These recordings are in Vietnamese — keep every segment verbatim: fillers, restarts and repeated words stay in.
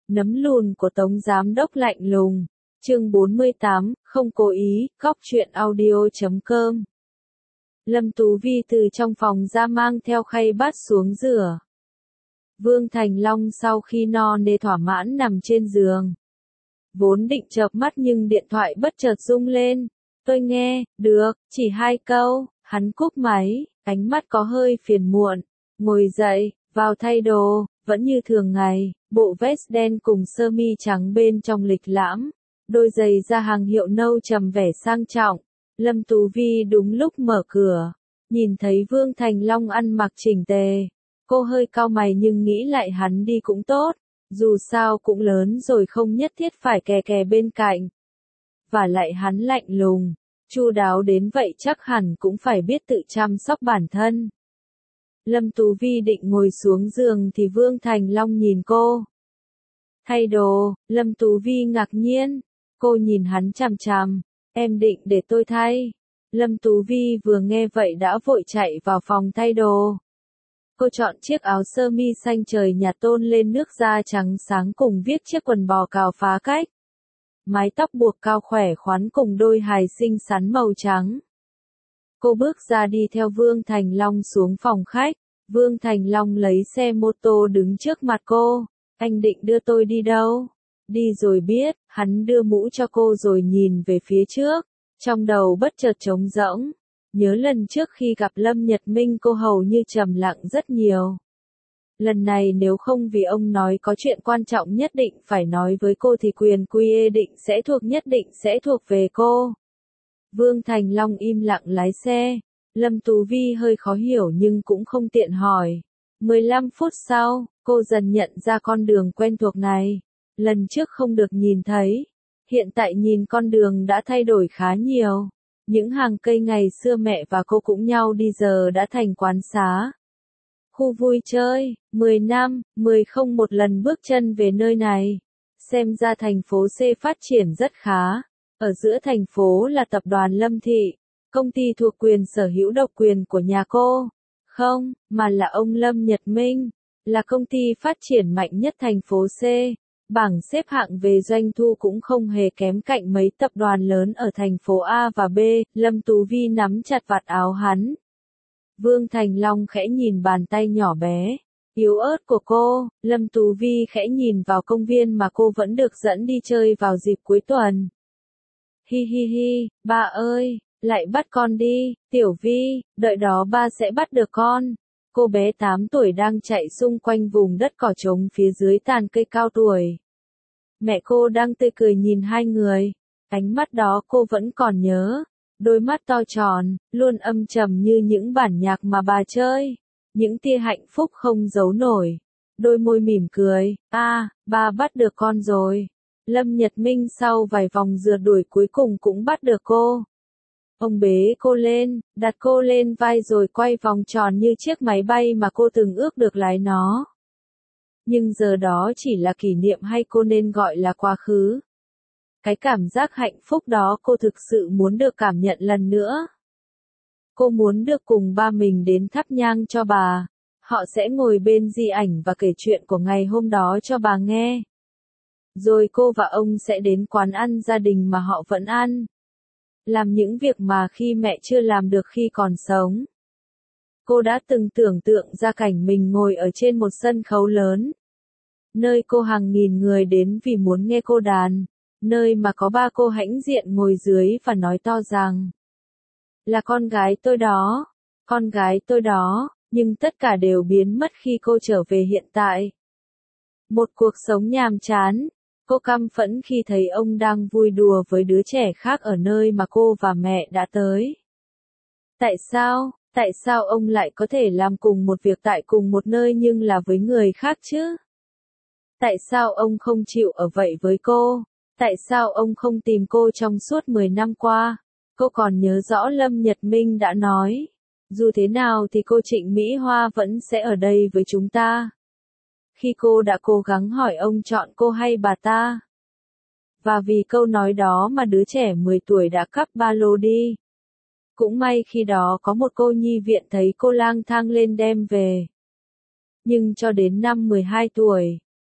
Nấm lùn của Tống Giám Đốc lạnh lùng. Chương bốn mươi tám, không cố ý, góc truyện audio chấm com. Lâm Tú Vi từ trong phòng ra mang theo khay bát xuống rửa. Vương Thành Long sau khi no nê thỏa mãn nằm trên giường. Vốn định chợp mắt nhưng điện thoại bất chợt rung lên. Tôi nghe, được, chỉ hai câu, hắn cúp máy, ánh mắt có hơi phiền muộn. Ngồi dậy, vào thay đồ, vẫn như thường ngày, bộ vest đen cùng sơ mi trắng bên trong lịch lãm. Đôi giày da hàng hiệu nâu trầm vẻ sang trọng. Lâm Tú Vi đúng lúc mở cửa. Nhìn thấy Vương Thành Long ăn mặc chỉnh tề. Cô hơi cau mày nhưng nghĩ lại hắn đi cũng tốt. Dù sao cũng lớn rồi không nhất thiết phải kè kè bên cạnh. Và lại hắn lạnh lùng. Chu đáo đến vậy chắc hẳn cũng phải biết tự chăm sóc bản thân. Lâm Tú Vi định ngồi xuống giường thì Vương Thành Long nhìn cô. Thay đồ, Lâm Tú Vi ngạc nhiên. Cô nhìn hắn chằm chằm. Em định để tôi thay. Lâm Tú Vi vừa nghe vậy đã vội chạy vào phòng thay đồ. Cô chọn chiếc áo sơ mi xanh trời nhạt tôn lên nước da trắng sáng cùng viết chiếc quần bò cào phá cách. Mái tóc buộc cao khỏe khoắn cùng đôi hài xinh xắn màu trắng. Cô bước ra đi theo Vương Thành Long xuống phòng khách. Vương Thành Long lấy xe mô tô đứng trước mặt cô. Anh định đưa tôi đi đâu? Đi rồi biết, hắn đưa mũ cho cô rồi nhìn về phía trước. Trong đầu bất chợt trống rỗng. Nhớ lần trước khi gặp Lâm Nhật Minh cô hầu như trầm lặng rất nhiều. Lần này nếu không vì ông nói có chuyện quan trọng nhất định phải nói với cô thì quyền quy định sẽ thuộc nhất định sẽ thuộc về cô. Vương Thành Long im lặng lái xe. Lâm Tú Vi hơi khó hiểu nhưng cũng không tiện hỏi. mười lăm phút sau, cô dần nhận ra con đường quen thuộc này. Lần trước không được nhìn thấy. Hiện tại nhìn con đường đã thay đổi khá nhiều. Những hàng cây ngày xưa mẹ và cô cũng nhau đi giờ đã thành quán xá. Khu vui chơi, mười năm, mười không một lần bước chân về nơi này. Xem ra thành phố C phát triển rất khá. Ở giữa thành phố là tập đoàn Lâm Thị, công ty thuộc quyền sở hữu độc quyền của nhà cô. Không, mà là ông Lâm Nhật Minh, là công ty phát triển mạnh nhất thành phố C. Bảng xếp hạng về doanh thu cũng không hề kém cạnh mấy tập đoàn lớn ở thành phố A và B. Lâm Tú Vi nắm chặt vạt áo hắn. Vương Thành Long khẽ nhìn bàn tay nhỏ bé, yếu ớt của cô. Lâm Tú Vi khẽ nhìn vào công viên mà cô vẫn được dẫn đi chơi vào dịp cuối tuần. Hi hi hi, ba ơi, lại bắt con đi, Tiểu Vi, đợi đó ba sẽ bắt được con. Cô bé tám tuổi đang chạy xung quanh vùng đất cỏ trống phía dưới tàn cây cao tuổi. Mẹ cô đang tươi cười nhìn hai người. Ánh mắt đó cô vẫn còn nhớ. Đôi mắt to tròn, luôn âm trầm như những bản nhạc mà bà chơi. Những tia hạnh phúc không giấu nổi. Đôi môi mỉm cười. À, ba bắt được con rồi. Lâm Nhật Minh sau vài vòng rượt đuổi cuối cùng cũng bắt được cô. Ông bế cô lên, đặt cô lên vai rồi quay vòng tròn như chiếc máy bay mà cô từng ước được lái nó. Nhưng giờ đó chỉ là kỷ niệm hay cô nên gọi là quá khứ. Cái cảm giác hạnh phúc đó cô thực sự muốn được cảm nhận lần nữa. Cô muốn được cùng ba mình đến thắp nhang cho bà. Họ sẽ ngồi bên di ảnh và kể chuyện của ngày hôm đó cho bà nghe. Rồi cô và ông sẽ đến quán ăn gia đình mà họ vẫn ăn. Làm những việc mà khi mẹ chưa làm được khi còn sống. Cô đã từng tưởng tượng ra cảnh mình ngồi ở trên một sân khấu lớn. Nơi cô hàng nghìn người đến vì muốn nghe cô đàn. Nơi mà có ba cô hãnh diện ngồi dưới và nói to rằng. Là con gái tôi đó. Con gái tôi đó. Nhưng tất cả đều biến mất khi cô trở về hiện tại. Một cuộc sống nhàm chán. Cô căm phẫn khi thấy ông đang vui đùa với đứa trẻ khác ở nơi mà cô và mẹ đã tới. Tại sao, tại sao ông lại có thể làm cùng một việc tại cùng một nơi nhưng là với người khác chứ? Tại sao ông không chịu ở vậy với cô? Tại sao ông không tìm cô trong suốt mười năm qua? Cô còn nhớ rõ Lâm Nhật Minh đã nói. Dù thế nào thì cô Trịnh Mỹ Hoa vẫn sẽ ở đây với chúng ta. Khi cô đã cố gắng hỏi ông chọn cô hay bà ta. Và vì câu nói đó mà đứa trẻ mười tuổi đã cắp ba lô đi. Cũng may khi đó có một cô nhi viện thấy cô lang thang lên đem về. Nhưng cho đến năm mười hai tuổi,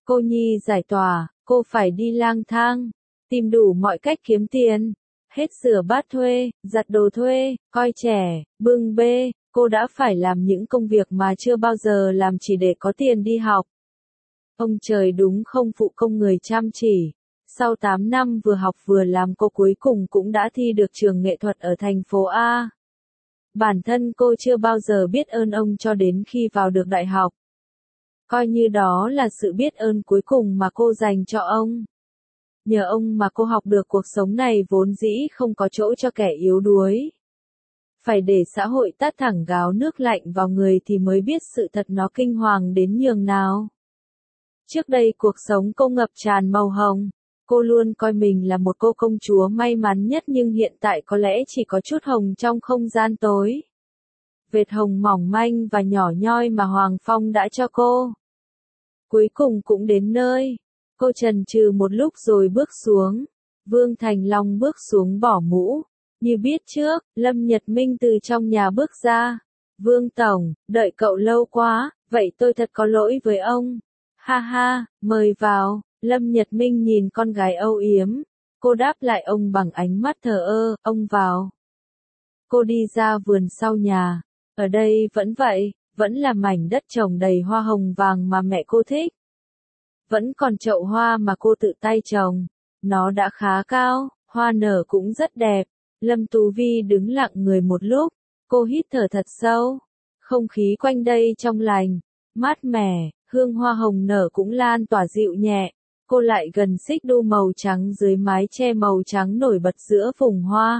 Cô Nhi giải tỏa, cô phải đi lang thang, tìm đủ mọi cách kiếm tiền, hết rửa bát thuê, giặt đồ thuê, coi trẻ, bưng bê, cô đã phải làm những công việc mà chưa bao giờ làm chỉ để có tiền đi học. Ông trời đúng không phụ công người chăm chỉ. Sau tám năm vừa học vừa làm cô cuối cùng cũng đã thi được trường nghệ thuật ở thành phố A. Bản thân cô chưa bao giờ biết ơn ông cho đến khi vào được đại học. Coi như đó là sự biết ơn cuối cùng mà cô dành cho ông. Nhờ ông mà cô học được cuộc sống này vốn dĩ không có chỗ cho kẻ yếu đuối. Phải để xã hội tát thẳng gáo nước lạnh vào người thì mới biết sự thật nó kinh hoàng đến nhường nào. Trước đây cuộc sống cô ngập tràn màu hồng. Cô luôn coi mình là một cô công chúa may mắn nhất nhưng hiện tại có lẽ chỉ có chút hồng trong không gian tối. Vệt hồng mỏng manh và nhỏ nhoi mà Hoàng Phong đã cho cô. Cuối cùng cũng đến nơi. Cô chần chừ một lúc rồi bước xuống. Vương Thành Long bước xuống bỏ mũ. Như biết trước, Lâm Nhật Minh từ trong nhà bước ra. Vương Tổng, đợi cậu lâu quá, vậy tôi thật có lỗi với ông. Ha ha, mời vào. Lâm Nhật Minh nhìn con gái âu yếm. Cô đáp lại ông bằng ánh mắt thờ ơ, ông vào. Cô đi ra vườn sau nhà. Ở đây vẫn vậy, vẫn là mảnh đất trồng đầy hoa hồng vàng mà mẹ cô thích. Vẫn còn chậu hoa mà cô tự tay trồng. Nó đã khá cao, hoa nở cũng rất đẹp. Lâm Tú Vi đứng lặng người một lúc. Cô hít thở thật sâu. Không khí quanh đây trong lành, mát mẻ, hương hoa hồng nở cũng lan tỏa dịu nhẹ. Cô lại gần xích đu màu trắng dưới mái che màu trắng nổi bật giữa vùng hoa.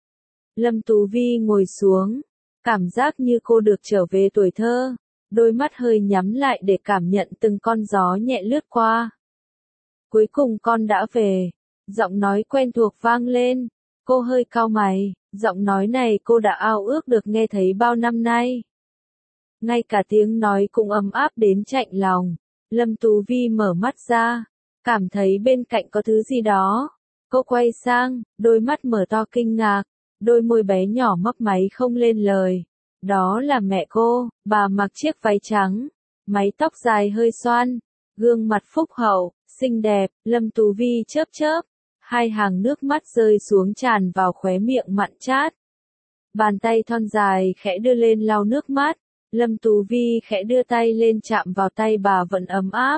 Lâm Tú Vi ngồi xuống, cảm giác như cô được trở về tuổi thơ, đôi mắt hơi nhắm lại để cảm nhận từng con gió nhẹ lướt qua. Cuối cùng con đã về, giọng nói quen thuộc vang lên, cô hơi cau mày, giọng nói này cô đã ao ước được nghe thấy bao năm nay. Ngay cả tiếng nói cũng ấm áp đến chạnh lòng. Lâm Tú Vi mở mắt ra. Cảm thấy bên cạnh có thứ gì đó. Cô quay sang, đôi mắt mở to kinh ngạc, đôi môi bé nhỏ mấp máy không lên lời. Đó là mẹ cô, bà mặc chiếc váy trắng, mái tóc dài hơi xoăn, gương mặt phúc hậu, xinh đẹp. Lâm Tú Vi chớp chớp, hai hàng nước mắt rơi xuống tràn vào khóe miệng mặn chát. Bàn tay thon dài khẽ đưa lên lau nước mắt, Lâm Tú Vi khẽ đưa tay lên chạm vào tay bà vẫn ấm áp.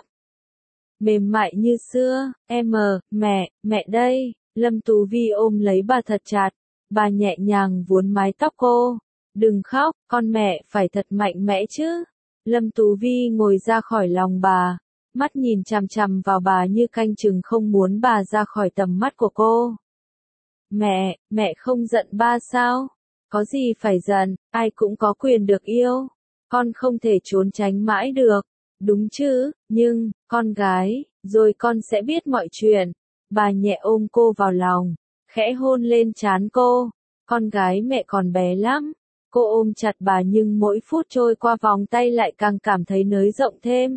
Mềm mại như xưa, em, mẹ, mẹ đây. Lâm Tú Vi ôm lấy bà thật chặt, bà nhẹ nhàng vuốn mái tóc cô. Đừng khóc, con mẹ phải thật mạnh mẽ chứ. Lâm Tú Vi ngồi ra khỏi lòng bà, mắt nhìn chằm chằm vào bà như canh chừng không muốn bà ra khỏi tầm mắt của cô. Mẹ, mẹ không giận ba sao? Có gì phải giận, ai cũng có quyền được yêu. Con không thể trốn tránh mãi được. Đúng chứ, nhưng, con gái, rồi con sẽ biết mọi chuyện. Bà nhẹ ôm cô vào lòng, khẽ hôn lên trán cô. Con gái mẹ còn bé lắm. Cô ôm chặt bà nhưng mỗi phút trôi qua vòng tay lại càng cảm thấy nới rộng thêm.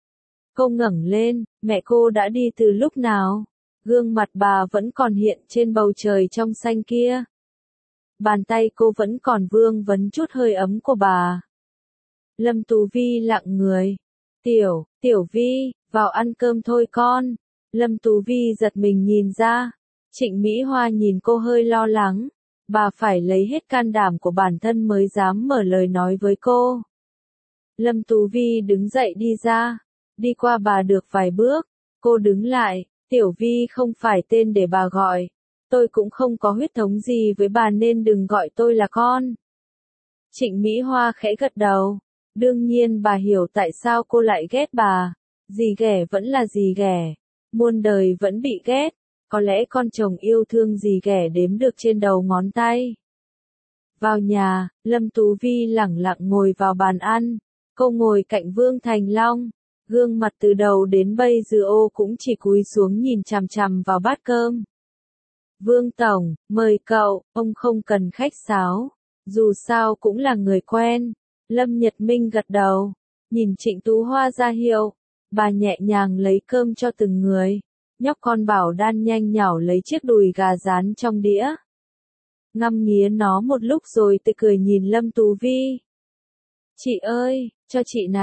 Cô ngẩng lên, mẹ cô đã đi từ lúc nào? Gương mặt bà vẫn còn hiện trên bầu trời trong xanh kia. Bàn tay cô vẫn còn vương vấn chút hơi ấm của bà. Lâm Tú Vi lặng người. Tiểu, Tiểu Vi, vào ăn cơm thôi con. Lâm Tú Vi giật mình nhìn ra. Trịnh Mỹ Hoa nhìn cô hơi lo lắng. Bà phải lấy hết can đảm của bản thân mới dám mở lời nói với cô. Lâm Tú Vi đứng dậy đi ra. Đi qua bà được vài bước. Cô đứng lại. Tiểu Vi không phải tên để bà gọi. Tôi cũng không có huyết thống gì với bà nên đừng gọi tôi là con. Trịnh Mỹ Hoa khẽ gật đầu. Đương nhiên bà hiểu tại sao cô lại ghét bà. Dì ghẻ vẫn là dì ghẻ. Muôn đời vẫn bị ghét. Có lẽ con chồng yêu thương dì ghẻ đếm được trên đầu ngón tay. Vào nhà, Lâm Tú Vi lẳng lặng ngồi vào bàn ăn. Cô ngồi cạnh Vương Thành Long. Gương mặt từ đầu đến bây giờ ô cũng chỉ cúi xuống nhìn chằm chằm vào bát cơm. Vương Tổng, mời cậu, ông không cần khách sáo. Dù sao cũng là người quen. Lâm Nhật Minh gật đầu. Nhìn Trịnh Tú Hoa ra hiệu. Bà nhẹ nhàng lấy cơm cho từng người. Nhóc con Bảo Đan nhanh nhảu lấy chiếc đùi gà rán trong đĩa. Ngắm nghía nó một lúc rồi tươi cười nhìn Lâm Tú Vi. Chị ơi, cho chị này.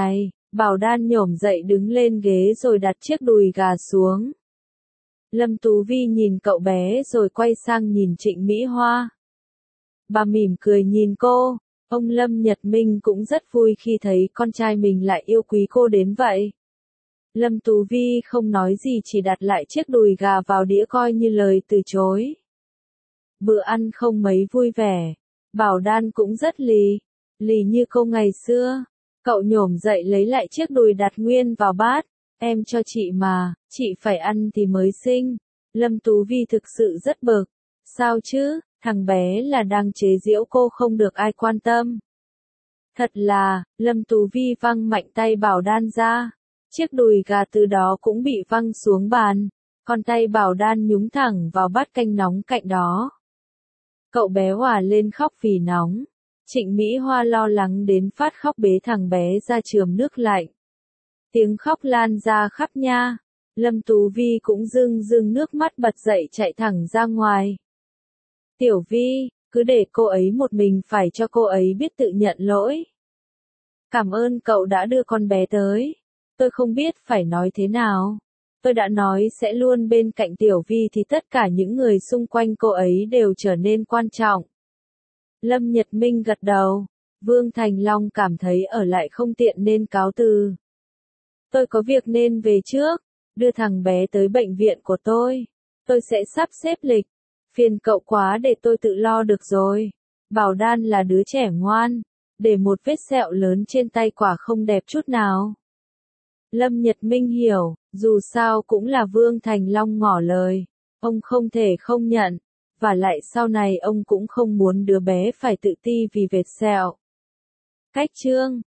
Bảo Đan nhổm dậy đứng lên ghế rồi đặt chiếc đùi gà xuống. Lâm Tú Vi nhìn cậu bé rồi quay sang nhìn Trịnh Mỹ Hoa. Bà mỉm cười nhìn cô, ông Lâm Nhật Minh cũng rất vui khi thấy con trai mình lại yêu quý cô đến vậy. Lâm Tú Vi không nói gì chỉ đặt lại chiếc đùi gà vào đĩa coi như lời từ chối. Bữa ăn không mấy vui vẻ, Bảo Đan cũng rất lì, lì như cô ngày xưa. Cậu nhổm dậy lấy lại chiếc đùi đặt nguyên vào bát, em cho chị mà, chị phải ăn thì mới xinh. Lâm Tú Vi thực sự rất bực, sao chứ, thằng bé là đang chế giễu cô không được ai quan tâm. Thật là, Lâm Tú Vi văng mạnh tay Bảo Đan ra, chiếc đùi gà từ đó cũng bị văng xuống bàn, còn tay Bảo Đan nhúng thẳng vào bát canh nóng cạnh đó. Cậu bé òa lên khóc vì nóng. Trịnh Mỹ Hoa lo lắng đến phát khóc bế thằng bé ra chườm nước lạnh. Tiếng khóc lan ra khắp nhà. Lâm Tú Vi cũng rưng rưng nước mắt bật dậy chạy thẳng ra ngoài. Tiểu Vi, cứ để cô ấy một mình, phải cho cô ấy biết tự nhận lỗi. Cảm ơn cậu đã đưa con bé tới. Tôi không biết phải nói thế nào. Tôi đã nói sẽ luôn bên cạnh Tiểu Vi thì tất cả những người xung quanh cô ấy đều trở nên quan trọng. Lâm Nhật Minh gật đầu. Vương Thành Long cảm thấy ở lại không tiện nên cáo từ. Tôi có việc nên về trước. Đưa thằng bé tới bệnh viện của tôi. Tôi sẽ sắp xếp lịch. Phiền cậu quá, để tôi tự lo được rồi. Bảo Đan là đứa trẻ ngoan. Để một vết sẹo lớn trên tay quả không đẹp chút nào. Lâm Nhật Minh hiểu, dù sao cũng là Vương Thành Long ngỏ lời. Ông không thể không nhận. Và lại sau này ông cũng không muốn đứa bé phải tự ti vì vết sẹo. Cách chương